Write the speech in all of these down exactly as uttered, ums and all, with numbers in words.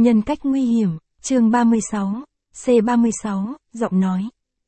Nhân cách nguy hiểm, chương ba mươi sáu, C ba mươi sáu, giọng nói.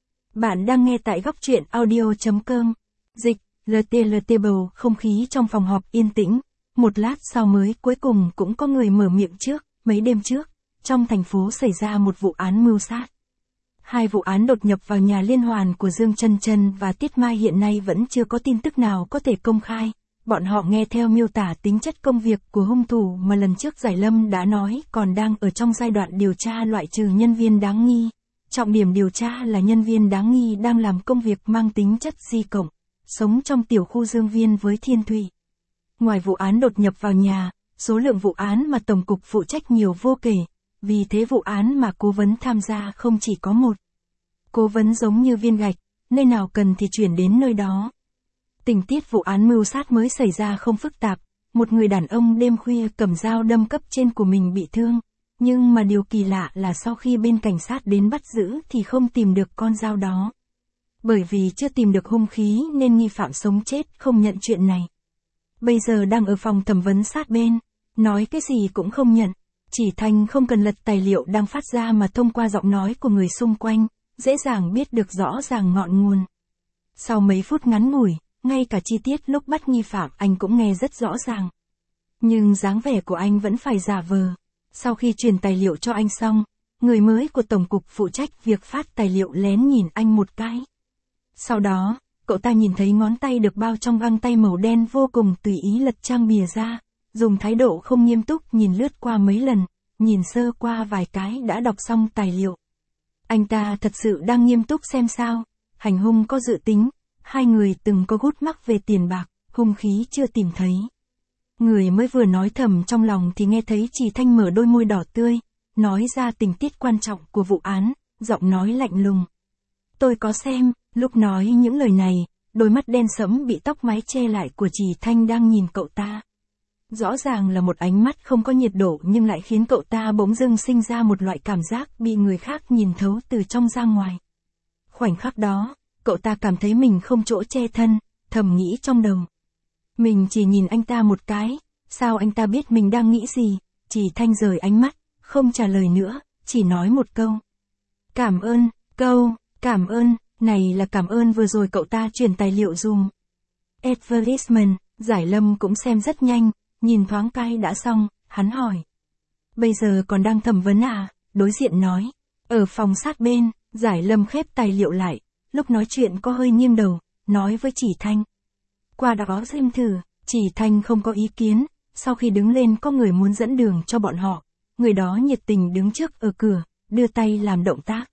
Bạn đang nghe tại góc truyện audio.com. Dịch, lờ tê lờ tê bầu, không khí trong phòng họp yên tĩnh. Một lát sau mới cuối cùng cũng có người mở miệng trước. Mấy đêm trước, trong thành phố xảy ra một vụ án mưu sát. Hai vụ án đột nhập vào nhà liên hoàn của Dương Chân Chân và Tiết Mai hiện nay vẫn chưa có tin tức nào có thể công khai. Bọn họ nghe theo miêu tả tính chất công việc của hung thủ mà lần trước Giải Lâm đã nói còn đang ở trong giai đoạn điều tra loại trừ nhân viên đáng nghi. Trọng điểm điều tra là nhân viên đáng nghi đang làm công việc mang tính chất di cộng, sống trong tiểu khu Dương Viên với Thiên Thụy. Ngoài vụ án đột nhập vào nhà, số lượng vụ án mà Tổng cục phụ trách nhiều vô kể, vì thế vụ án mà cố vấn tham gia không chỉ có một. Cố vấn giống như viên gạch, nơi nào cần thì chuyển đến nơi đó. Tình tiết vụ án mưu sát mới xảy ra không phức tạp, một người đàn ông đêm khuya cầm dao đâm cấp trên của mình bị thương, nhưng mà điều kỳ lạ là sau khi bên cảnh sát đến bắt giữ thì không tìm được con dao đó. Bởi vì chưa tìm được hung khí nên nghi phạm sống chết không nhận chuyện này. Bây giờ đang ở phòng thẩm vấn sát bên, nói cái gì cũng không nhận, chỉ Thanh không cần lật tài liệu đang phát ra mà thông qua giọng nói của người xung quanh, dễ dàng biết được rõ ràng ngọn nguồn. Sau mấy phút ngắn ngủi, ngay cả chi tiết lúc bắt nghi phạm anh cũng nghe rất rõ ràng. Nhưng dáng vẻ của anh vẫn phải giả vờ. Sau khi truyền tài liệu cho anh xong, người mới của Tổng cục phụ trách việc phát tài liệu lén nhìn anh một cái. Sau đó, cậu ta nhìn thấy ngón tay được bao trong găng tay màu đen vô cùng tùy ý lật trang bìa ra, dùng thái độ không nghiêm túc nhìn lướt qua mấy lần, nhìn sơ qua vài cái đã đọc xong tài liệu. Anh ta thật sự đang nghiêm túc xem sao, hành hung có dự tính. Hai người từng có gút mắc về tiền bạc, hung khí chưa tìm thấy. Người mới vừa nói thầm trong lòng thì nghe thấy Trì Thanh mở đôi môi đỏ tươi, nói ra tình tiết quan trọng của vụ án, giọng nói lạnh lùng. Tôi có xem, lúc nói những lời này, đôi mắt đen sẫm bị tóc mái che lại của Trì Thanh đang nhìn cậu ta. Rõ ràng là một ánh mắt không có nhiệt độ nhưng lại khiến cậu ta bỗng dưng sinh ra một loại cảm giác bị người khác nhìn thấu từ trong ra ngoài. Khoảnh khắc đó, cậu ta cảm thấy mình không chỗ che thân, thầm nghĩ trong đầu. Mình chỉ nhìn anh ta một cái, sao anh ta biết mình đang nghĩ gì? Trì Thanh rời ánh mắt, không trả lời nữa, chỉ nói một câu. Cảm ơn, câu, cảm ơn, này là cảm ơn vừa rồi cậu ta truyền tài liệu dùm. Advertisement, Giải Lâm cũng xem rất nhanh, nhìn thoáng cái đã xong, hắn hỏi. Bây giờ còn đang thẩm vấn à? Đối diện nói. Ở phòng sát bên, Giải Lâm khép tài liệu lại. Lúc nói chuyện có hơi nghiêng đầu, nói với Trì Thanh. Qua đó xem thử, Trì Thanh không có ý kiến, sau khi đứng lên có người muốn dẫn đường cho bọn họ, người đó nhiệt tình đứng trước ở cửa, đưa tay làm động tác.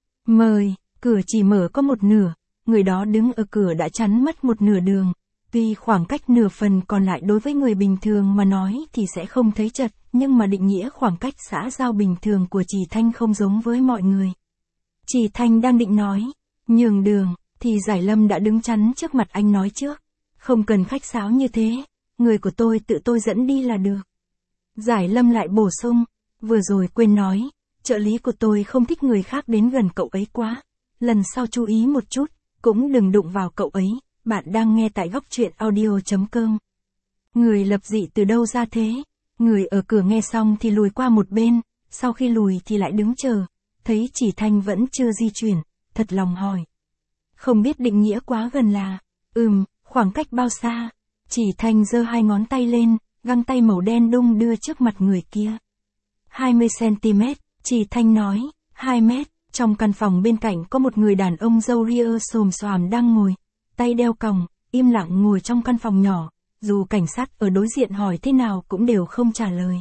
Mời, cửa chỉ mở có một nửa, người đó đứng ở cửa đã chắn mất một nửa đường, tuy khoảng cách nửa phần còn lại đối với người bình thường mà nói thì sẽ không thấy chật, nhưng mà định nghĩa khoảng cách xã giao bình thường của Trì Thanh không giống với mọi người. Trì Thanh đang định nói. Nhường đường, thì Giải Lâm đã đứng chắn trước mặt anh nói trước. Không cần khách sáo như thế, người của tôi tự tôi dẫn đi là được. Giải Lâm lại bổ sung, vừa rồi quên nói, trợ lý của tôi không thích người khác đến gần cậu ấy quá. Lần sau chú ý một chút, cũng đừng đụng vào cậu ấy, bạn đang nghe tại góc truyện audio.com. Người lập dị từ đâu ra thế? Người ở cửa nghe xong thì lùi qua một bên, sau khi lùi thì lại đứng chờ, thấy Trì Thanh vẫn chưa di chuyển. Thật lòng hỏi. Không biết định nghĩa quá gần là, ừm, khoảng cách bao xa? Trì Thanh giơ hai ngón tay lên, găng tay màu đen đung đưa trước mặt người kia. hai mươi xăng-ti-mét, Trì Thanh nói, hai mét, trong căn phòng bên cạnh có một người đàn ông râu ria xồm xoàm đang ngồi, tay đeo còng, im lặng ngồi trong căn phòng nhỏ, dù cảnh sát ở đối diện hỏi thế nào cũng đều không trả lời.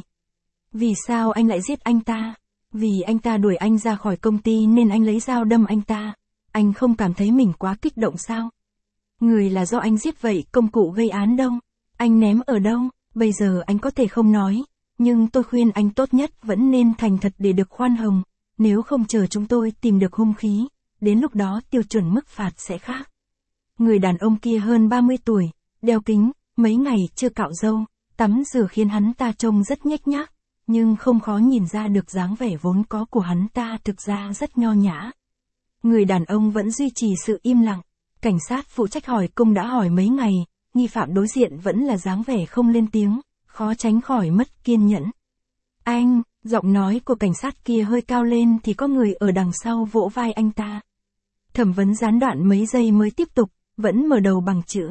Vì sao anh lại giết anh ta? Vì anh ta đuổi anh ra khỏi công ty nên anh lấy dao đâm anh ta. Anh không cảm thấy mình quá kích động sao? Người là do anh giết vậy, công cụ gây án đâu? Anh ném ở đâu? Bây giờ anh có thể không nói, nhưng tôi khuyên anh tốt nhất vẫn nên thành thật để được khoan hồng, nếu không chờ chúng tôi tìm được hung khí, đến lúc đó tiêu chuẩn mức phạt sẽ khác. Người đàn ông kia hơn ba mươi tuổi, đeo kính, mấy ngày chưa cạo râu, tắm rửa khiến hắn ta trông rất nhếch nhác. Nhưng không khó nhìn ra được dáng vẻ vốn có của hắn ta thực ra rất nho nhã. Người đàn ông vẫn duy trì sự im lặng, cảnh sát phụ trách hỏi cung đã hỏi mấy ngày, nghi phạm đối diện vẫn là dáng vẻ không lên tiếng, khó tránh khỏi mất kiên nhẫn. Anh, Giọng nói của cảnh sát kia hơi cao lên thì có người ở đằng sau vỗ vai anh ta. Thẩm vấn gián đoạn mấy giây mới tiếp tục, vẫn mở đầu bằng chữ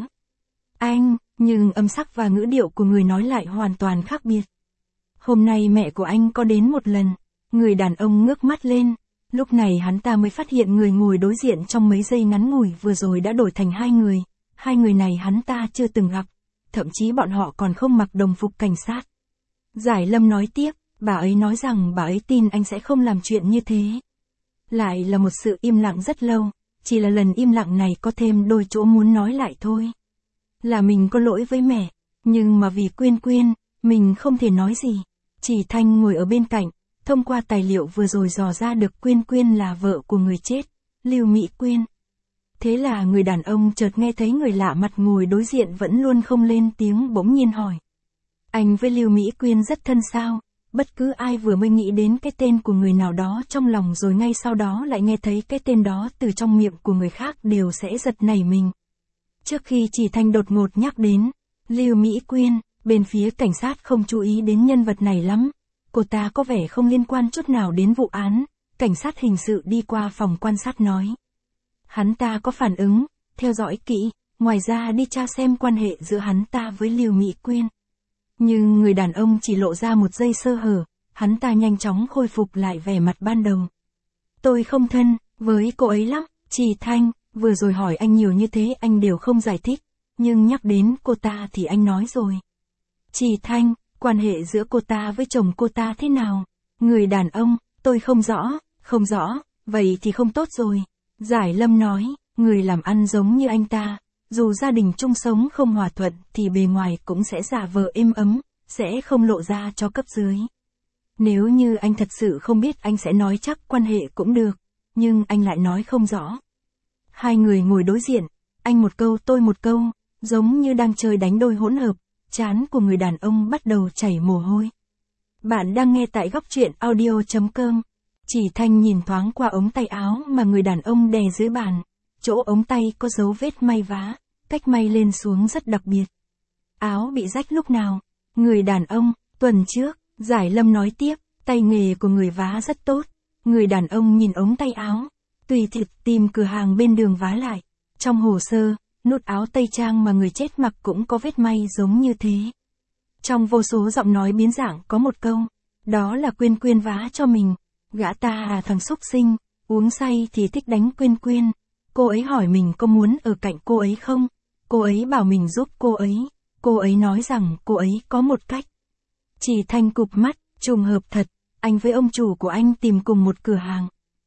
anh, nhưng âm sắc và ngữ điệu của người nói lại hoàn toàn khác biệt. Hôm nay mẹ của anh có đến một lần. Người đàn ông ngước mắt lên. Lúc này hắn ta mới phát hiện người ngồi đối diện trong mấy giây ngắn ngủi vừa rồi đã đổi thành hai người. Hai người này hắn ta chưa từng gặp. Thậm chí bọn họ còn không mặc đồng phục cảnh sát. Giải Lâm nói tiếp, bà ấy nói rằng bà ấy tin anh sẽ không làm chuyện như thế. Lại là một sự im lặng rất lâu. Chỉ là lần im lặng này có thêm đôi chỗ muốn nói lại thôi. Là mình có lỗi với mẹ. Nhưng mà vì Quyên Quyên, mình không thể nói gì. Chỉ Thanh ngồi ở bên cạnh. Thông qua tài liệu vừa rồi dò ra được Quyên Quyên là vợ của người chết, Lưu Mỹ Quyên. Thế là người đàn ông chợt nghe thấy người lạ mặt ngồi đối diện vẫn luôn không lên tiếng bỗng nhiên hỏi. Anh với Lưu Mỹ Quyên rất thân sao? Bất cứ ai vừa mới nghĩ đến cái tên của người nào đó trong lòng rồi ngay sau đó lại nghe thấy cái tên đó từ trong miệng của người khác đều sẽ giật nảy mình. Trước khi Chỉ Thanh đột ngột nhắc đến Lưu Mỹ Quyên, bên phía cảnh sát không chú ý đến nhân vật này lắm. Cô ta có vẻ không liên quan chút nào đến vụ án, cảnh sát hình sự đi qua phòng quan sát nói. Hắn ta có phản ứng, theo dõi kỹ, ngoài ra đi tra xem quan hệ giữa hắn ta với Lưu Mỹ Quyên. Nhưng người đàn ông chỉ lộ ra một giây sơ hở, hắn ta nhanh chóng khôi phục lại vẻ mặt ban đầu. Tôi không thân với cô ấy lắm, Chỉ Thanh, vừa rồi hỏi anh nhiều như thế anh đều không giải thích, nhưng nhắc đến cô ta thì anh nói rồi. Chỉ Thanh, quan hệ giữa cô ta với chồng cô ta thế nào? Người đàn ông, tôi không rõ, không rõ, vậy thì không tốt rồi. Giải Lâm nói, người làm ăn giống như anh ta, dù gia đình chung sống không hòa thuận thì bề ngoài cũng sẽ giả vờ êm ấm, sẽ không lộ ra cho cấp dưới. Nếu như anh thật sự không biết anh sẽ nói chắc quan hệ cũng được, nhưng anh lại nói không rõ. Hai người ngồi đối diện, anh một câu tôi một câu, giống như đang chơi đánh đôi hỗn hợp. Trán của người đàn ông bắt đầu chảy mồ hôi. Bạn đang nghe tại góc truyện audio chấm com. Chỉ Thanh nhìn thoáng qua ống tay áo mà người đàn ông đè dưới bàn. Chỗ ống tay có dấu vết may vá, cách may lên xuống rất đặc biệt. Áo bị rách lúc nào? Người đàn ông, tuần trước, Giải Lâm nói tiếp, tay nghề của người vá rất tốt. Người đàn ông nhìn ống tay áo, tùy tiện tìm cửa hàng bên đường vá lại. Trong hồ sơ, nút áo tây trang mà người chết mặc cũng có vết may giống như thế. Trong vô số giọng nói biến dạng có một câu, đó là Quyên Quyên vá cho mình. Gã ta là thằng xúc sinh, uống say thì thích đánh Quyên Quyên. Cô ấy hỏi mình có muốn ở cạnh cô ấy không? Cô ấy bảo mình giúp cô ấy. Cô ấy nói rằng cô ấy có một cách. Chỉ Thanh cụp mắt, trùng hợp thật, anh với ông chủ của anh tìm cùng một cửa hàng.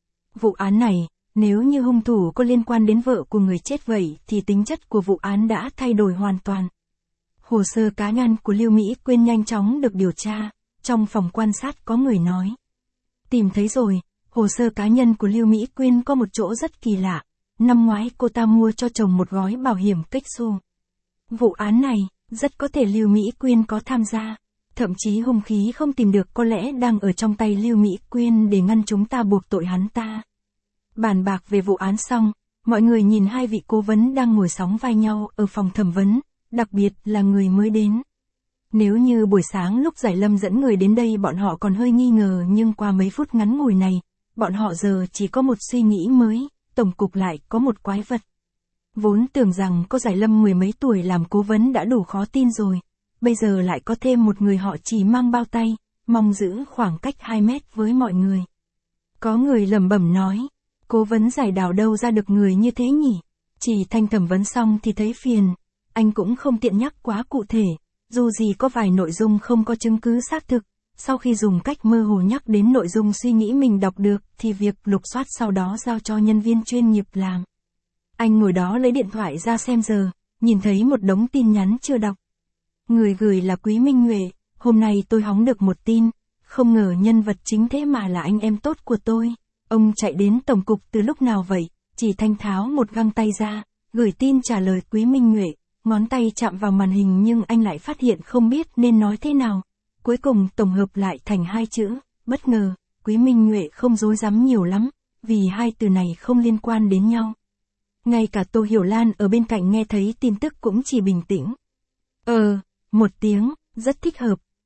Vụ án này, nếu như hung thủ có liên quan đến vợ của người chết vậy thì tính chất của vụ án đã thay đổi hoàn toàn. Hồ sơ cá nhân của Lưu Mỹ Quyên nhanh chóng được điều tra, trong phòng quan sát có người nói. Tìm thấy rồi, hồ sơ cá nhân của Lưu Mỹ Quyên có một chỗ rất kỳ lạ. Năm ngoái cô ta mua cho chồng một gói bảo hiểm kích xù. Vụ án này, rất có thể Lưu Mỹ Quyên có tham gia. Thậm chí hung khí không tìm được có lẽ đang ở trong tay Lưu Mỹ Quyên để ngăn chúng ta buộc tội hắn ta. Bàn bạc về vụ án xong, mọi người nhìn hai vị cố vấn đang ngồi sóng vai nhau ở phòng thẩm vấn, đặc biệt là người mới đến. Nếu như buổi sáng lúc Giải Lâm dẫn người đến đây bọn họ còn hơi nghi ngờ nhưng qua mấy phút ngắn ngủi này, bọn họ giờ chỉ có một suy nghĩ mới, tổng cục lại có một quái vật. Vốn tưởng rằng có Giải Lâm mười mấy tuổi làm cố vấn đã đủ khó tin rồi, bây giờ lại có thêm một người họ chỉ mang bao tay, mong giữ khoảng cách hai mét với mọi người. Có người lẩm bẩm nói, cố vấn Giải đào đâu ra được người như thế nhỉ? Chỉ Thanh thẩm vấn xong thì thấy phiền, anh cũng không tiện nhắc quá cụ thể, dù gì có vài nội dung không có chứng cứ xác thực, sau khi dùng cách mơ hồ nhắc đến nội dung suy nghĩ mình đọc được thì việc lục soát sau đó giao cho nhân viên chuyên nghiệp làm. Anh ngồi đó lấy điện thoại ra xem giờ, nhìn thấy một đống tin nhắn chưa đọc. Người gửi là Quý Minh Nhuệ, hôm nay tôi hóng được một tin, không ngờ nhân vật chính thế mà là anh em tốt của tôi. Ông chạy đến tổng cục từ lúc nào vậy? Chỉ Thanh tháo một găng tay ra, gửi tin trả lời Quý Minh Nhuệ, ngón tay chạm vào màn hình nhưng anh lại phát hiện không biết nên nói thế nào. Cuối cùng tổng hợp lại thành hai chữ, bất ngờ. Quý Minh Nhuệ không dối dám nhiều lắm, vì hai từ này không liên quan đến nhau. Ngay cả Tô Hiểu Lan ở bên cạnh nghe thấy tin tức cũng chỉ bình tĩnh. Ờ, một tiếng, rất thích hợp,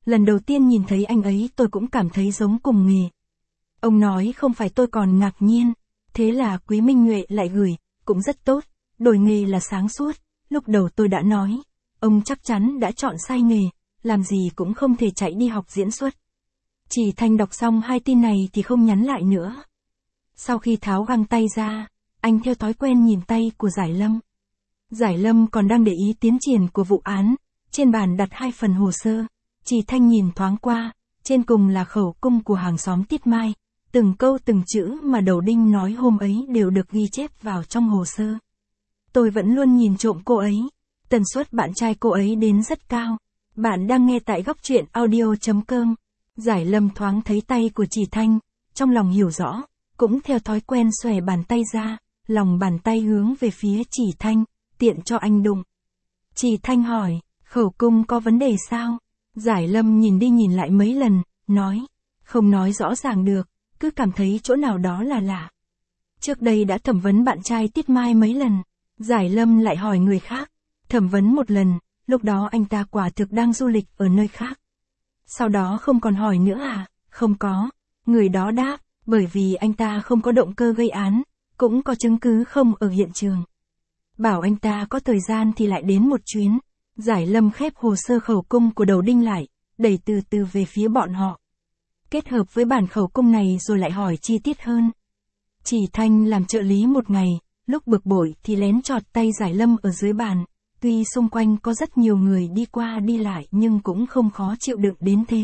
Lần đầu tiên nhìn thấy anh ấy tôi cũng cảm thấy giống cùng nghề. Ông nói không phải tôi còn ngạc nhiên. Thế là Quý Minh Nhuệ lại gửi, cũng rất tốt, đổi nghề là sáng suốt. Lúc đầu tôi đã nói, ông chắc chắn đã chọn sai nghề, làm gì cũng không thể chạy đi học diễn xuất. Chỉ Thanh đọc xong hai tin này thì không nhắn lại nữa. Sau khi tháo găng tay ra, anh theo thói quen nhìn tay của Giải Lâm. Giải Lâm còn đang để ý tiến triển của vụ án, trên bàn đặt hai phần hồ sơ. Chỉ Thanh nhìn thoáng qua, trên cùng là khẩu cung của hàng xóm Tiết Mai, từng câu từng chữ mà Đầu Đinh nói hôm ấy đều được ghi chép vào trong hồ sơ. Tôi vẫn luôn nhìn trộm cô ấy, tần suất bạn trai cô ấy đến rất cao. Bạn đang nghe tại góc truyện audio chấm com. Giải Lâm thoáng thấy tay của Chỉ Thanh, trong lòng hiểu rõ, cũng theo thói quen xòe bàn tay ra, lòng bàn tay hướng về phía Chỉ Thanh, tiện cho anh đụng. Chỉ Thanh hỏi, khẩu cung có vấn đề sao? Giải Lâm nhìn đi nhìn lại mấy lần, nói, không nói rõ ràng được, cứ cảm thấy chỗ nào đó là lạ. Trước đây đã thẩm vấn bạn trai Tiết Mai mấy lần, Giải Lâm lại hỏi người khác, thẩm vấn một lần, lúc đó anh ta quả thực đang du lịch ở nơi khác. Sau đó không còn hỏi nữa à? Không có, người đó đáp, bởi vì anh ta không có động cơ gây án, cũng có chứng cứ không ở hiện trường. Bảo anh ta có thời gian thì lại đến một chuyến. Giải Lâm khép hồ sơ khẩu cung của Đầu Đinh lại, đẩy từ từ về phía bọn họ. Kết hợp với bản khẩu cung này rồi lại hỏi chi tiết hơn. Chỉ Thanh làm trợ lý một ngày, lúc bực bội thì lén chọt tay Giải Lâm ở dưới bàn. Tuy xung quanh có rất nhiều người đi qua đi lại nhưng cũng không khó chịu đựng đến thế.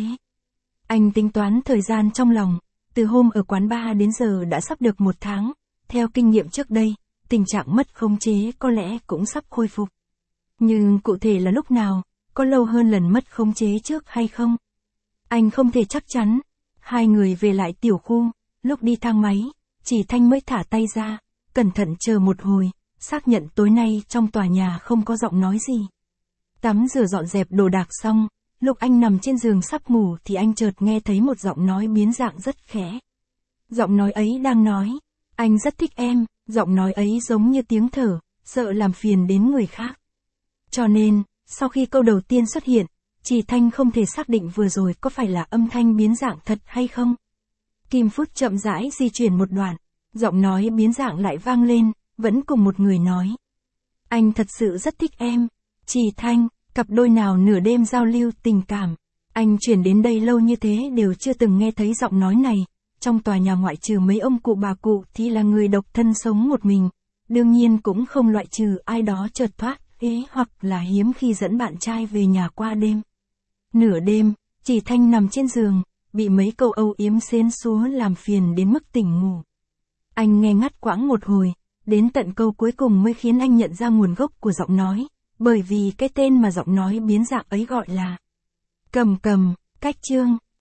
Anh tính toán thời gian trong lòng, từ hôm ở quán bar đến giờ đã sắp được một tháng. Theo kinh nghiệm trước đây, tình trạng mất khống chế có lẽ cũng sắp khôi phục. Nhưng cụ thể là lúc nào, có lâu hơn lần mất khống chế trước hay không? Anh không thể chắc chắn. Hai người về lại tiểu khu, lúc đi thang máy, Chỉ Thanh mới thả tay ra, cẩn thận chờ một hồi, xác nhận tối nay trong tòa nhà không có giọng nói gì. Tắm rửa dọn dẹp đồ đạc xong, lúc anh nằm trên giường sắp ngủ thì anh chợt nghe thấy một giọng nói biến dạng rất khẽ. Giọng nói ấy đang nói, anh rất thích em, giọng nói ấy giống như tiếng thở, sợ làm phiền đến người khác. Cho nên, sau khi câu đầu tiên xuất hiện, Chỉ Thanh không thể xác định vừa rồi có phải là âm thanh biến dạng thật hay không. Kim phút chậm rãi di chuyển một đoạn, giọng nói biến dạng lại vang lên, vẫn cùng một người nói. Anh thật sự rất thích em. Chỉ Thanh, cặp đôi nào nửa đêm giao lưu tình cảm. Anh chuyển đến đây lâu như thế đều chưa từng nghe thấy giọng nói này. Trong tòa nhà ngoại trừ mấy ông cụ bà cụ thì là người độc thân sống một mình. Đương nhiên cũng không loại trừ ai đó chợt thoát, ế hoặc là hiếm khi dẫn bạn trai về nhà qua đêm. Nửa đêm, Chỉ Thanh nằm trên giường, bị mấy câu âu yếm xến xúa làm phiền đến mức tỉnh ngủ. Anh nghe ngắt quãng một hồi, đến tận câu cuối cùng mới khiến anh nhận ra nguồn gốc của giọng nói, bởi vì cái tên mà giọng nói biến dạng ấy gọi là Cầm Cầm. Cách chương